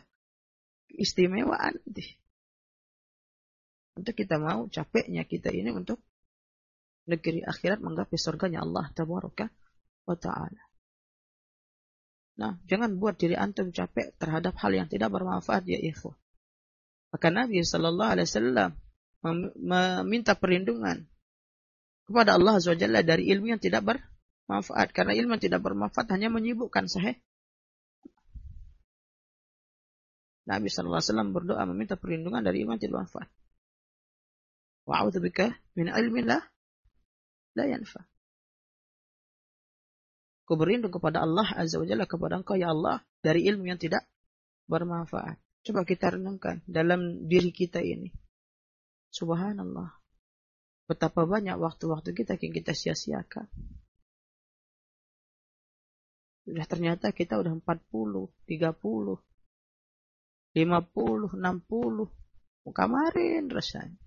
keistimewaan nanti. Untuk kita mau capeknya kita ini untuk negeri akhirat, menggapai surganya Allah tabaraka wa ta'ala. Nah, jangan buat diri antum capek terhadap hal yang tidak bermanfaat ya ikhwah. Maka Nabi sallallahu alaihi wasallam meminta perlindungan kepada Allah Azza wa Jalla dari ilmu yang tidak bermanfaat, karena ilmu yang tidak bermanfaat hanya menyibukkan sahih. Nabi sallallahu alaihi wasallam berdoa meminta perlindungan dari ilmu yang tidak bermanfaat. Wa a'udzubika min ilmin la yanfa. Aku berlindung kepada Allah Azza wa Jalla, kepada Engkau ya Allah, dari ilmu yang tidak bermanfaat. Coba kita renungkan dalam diri kita ini. Subhanallah. Betapa banyak waktu-waktu kita yang kita sia-siakan. Ternyata kita udah 40, 30, 50, 60. Kemarin rasanya.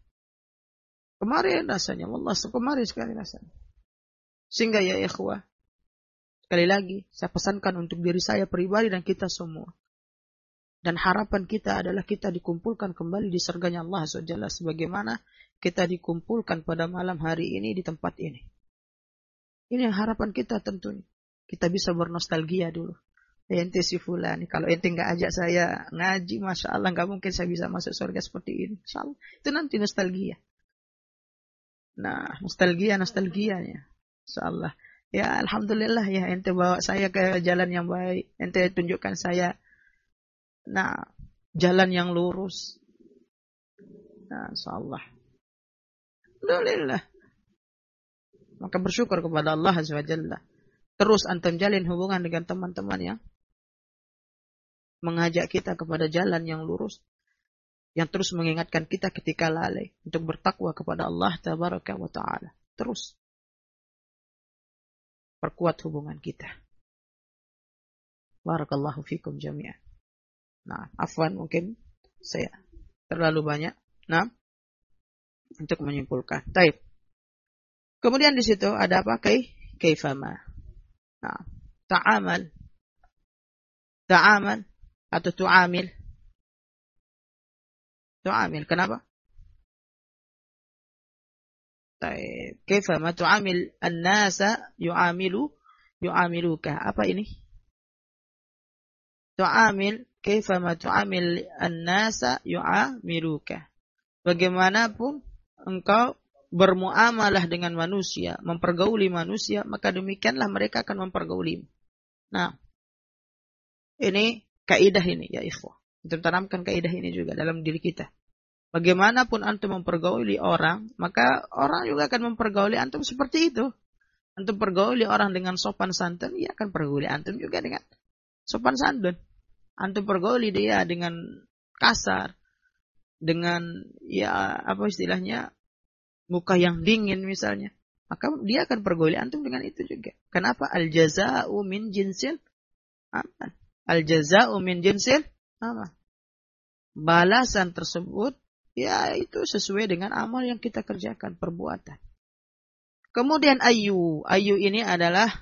Wallah, kemarin sekali rasanya. Sehingga ya ikhwah, sekali lagi, saya pesankan untuk diri saya pribadi dan kita semua. Dan harapan kita adalah kita dikumpulkan kembali di surganya Allah SWT, sebagaimana kita dikumpulkan pada malam hari ini di tempat ini. Ini yang harapan kita tentunya. Kita bisa bernostalgia dulu. Ente si fulani, kalau ente nggak ajak saya ngaji, Masya Allah, nggak mungkin saya bisa masuk surga seperti ini. Insya Allah. Itu nanti nostalgia. Nah, nostalgianya. Insya Allah. Ya, Alhamdulillah ya, ente bawa saya ke jalan yang baik. Ente tunjukkan saya, jalan yang lurus. Nah, Insya Allah. Alhamdulillah. Maka bersyukur kepada Allah Azza wa Jalla. Terus antum jalin hubungan dengan teman-teman yang mengajak kita kepada jalan yang lurus, yang terus mengingatkan kita ketika lalai untuk bertakwa kepada Allah tabaraka wa ta'ala. Terus perkuat hubungan kita. Barakallahu fikum jami'an. Nah, afwan mungkin saya terlalu banyak. Nah, untuk menyimpulkan. Taib. Kemudian di situ ada apa? Kaifama. Nah, ta'amal atau tu'amil. Kenapa? Taib. Kaifama tu'amil an-nasa yu'amiluka. Apa ini? Tu'amil, kaifama tu'amil an-nasa yu'amiluka. Bagaimanapun engkau bermuamalah dengan manusia, mempergauli manusia, maka demikianlah mereka akan mempergaulimu. Nah, ini kaidah ini ya ikhwah. Kita tanamkan kaidah ini juga dalam diri kita. Bagaimanapun antum mempergauli orang, maka orang juga akan mempergauli antum seperti itu. Antum pergauli orang dengan sopan santun, ia akan pergauli antum juga dengan sopan santun. Antum pergauli dia dengan kasar, dengan istilahnya muka yang dingin misalnya, maka dia akan pergauli antum dengan itu juga. Kenapa? Al-jaza'u min jinsil amal. Al-jaza'u min jinsil amal. Balasan tersebut ya itu sesuai dengan amal yang kita kerjakan, perbuatan. Kemudian ayu ini adalah,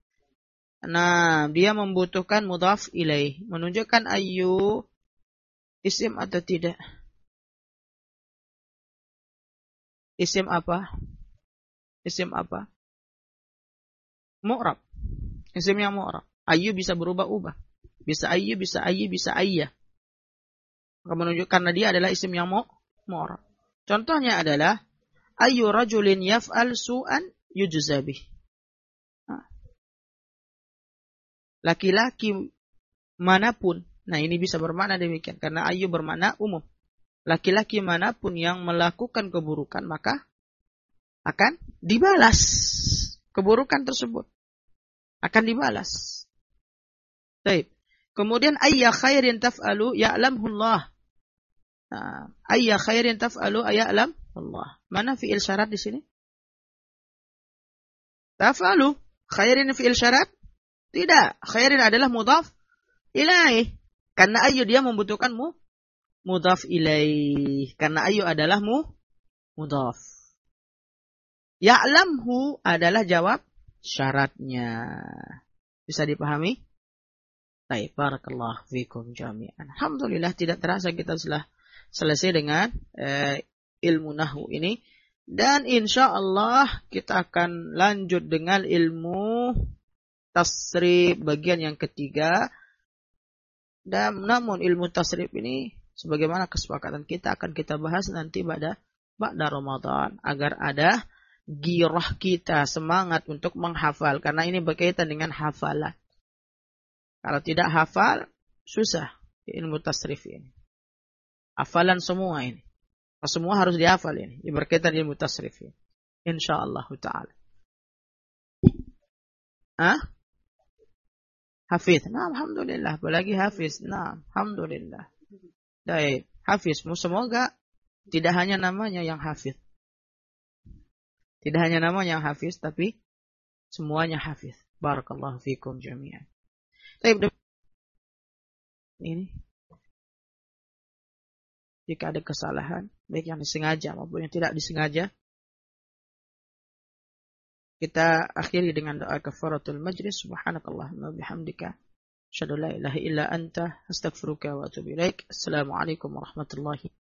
dia membutuhkan mudhaf ilaih, menunjukkan ayu isim atau tidak. Isim apa? Mu'rab. Isimnya mu'rab. Ayu bisa berubah-ubah. Bisa ayu, bisa ayi, bisa ayyah. Maka menunjukkan karena dia adalah isim yang mu'rab. Contohnya adalah ayu rajulin yaf'al su'an yujzabih. Laki-laki manapun. Nah, ini bisa bermakna demikian karena ayu bermakna umum. Laki-laki manapun yang melakukan keburukan maka akan dibalas. Keburukan tersebut akan dibalas. Baik. Kemudian ayya khairin taf'alu ya'lamhullah. Ayya khairin taf'alu ya'lamhullah. Mana fi'il syarat di sini? Taf'alu. Khairin fi'il syarat? Tidak. Khairin adalah mudhaf ilaih. Karena ayyu dia membutuhkan mudhaf ilaih. Karena ayu adalah mudhaf. Ya'lamhu adalah jawab syaratnya. Bisa dipahami? Baik, barakallahu fikum jami'an. Alhamdulillah tidak terasa kita telah selesai dengan ilmu nahwu ini. Dan insya Allah kita akan lanjut dengan ilmu tasrif bagian yang ketiga. Dan namun ilmu tasrif ini sebagaimana kesepakatan kita akan kita bahas nanti pada Ramadan agar ada girah kita, semangat untuk menghafal karena ini berkaitan dengan hafalan. Kalau tidak hafal susah ilmu tasrif ini. Hafalan semua ini. Semua harus dihafal ini. Berkaitan ilmu tasrif ini. Insyaallah ta'ala. Hafiz. Nah, alhamdulillah. Apalagi hafiz. Nah, alhamdulillah. Baik. Hafiz. Semoga tidak hanya namanya yang hafiz. Tidak hanya namanya yang hafiz, tapi semuanya hafiz. Barakallahu fikum jami'an. Baik. Ini. Jika ada kesalahan, baik yang disengaja maupun yang tidak disengaja, kita akhiri dengan doa kafaratul majlis. Subhanakallahumma bihamdika asyhadu an la ilaha illa anta astaghfiruka wa atubu ilaik. Assalamualaikum warahmatullahi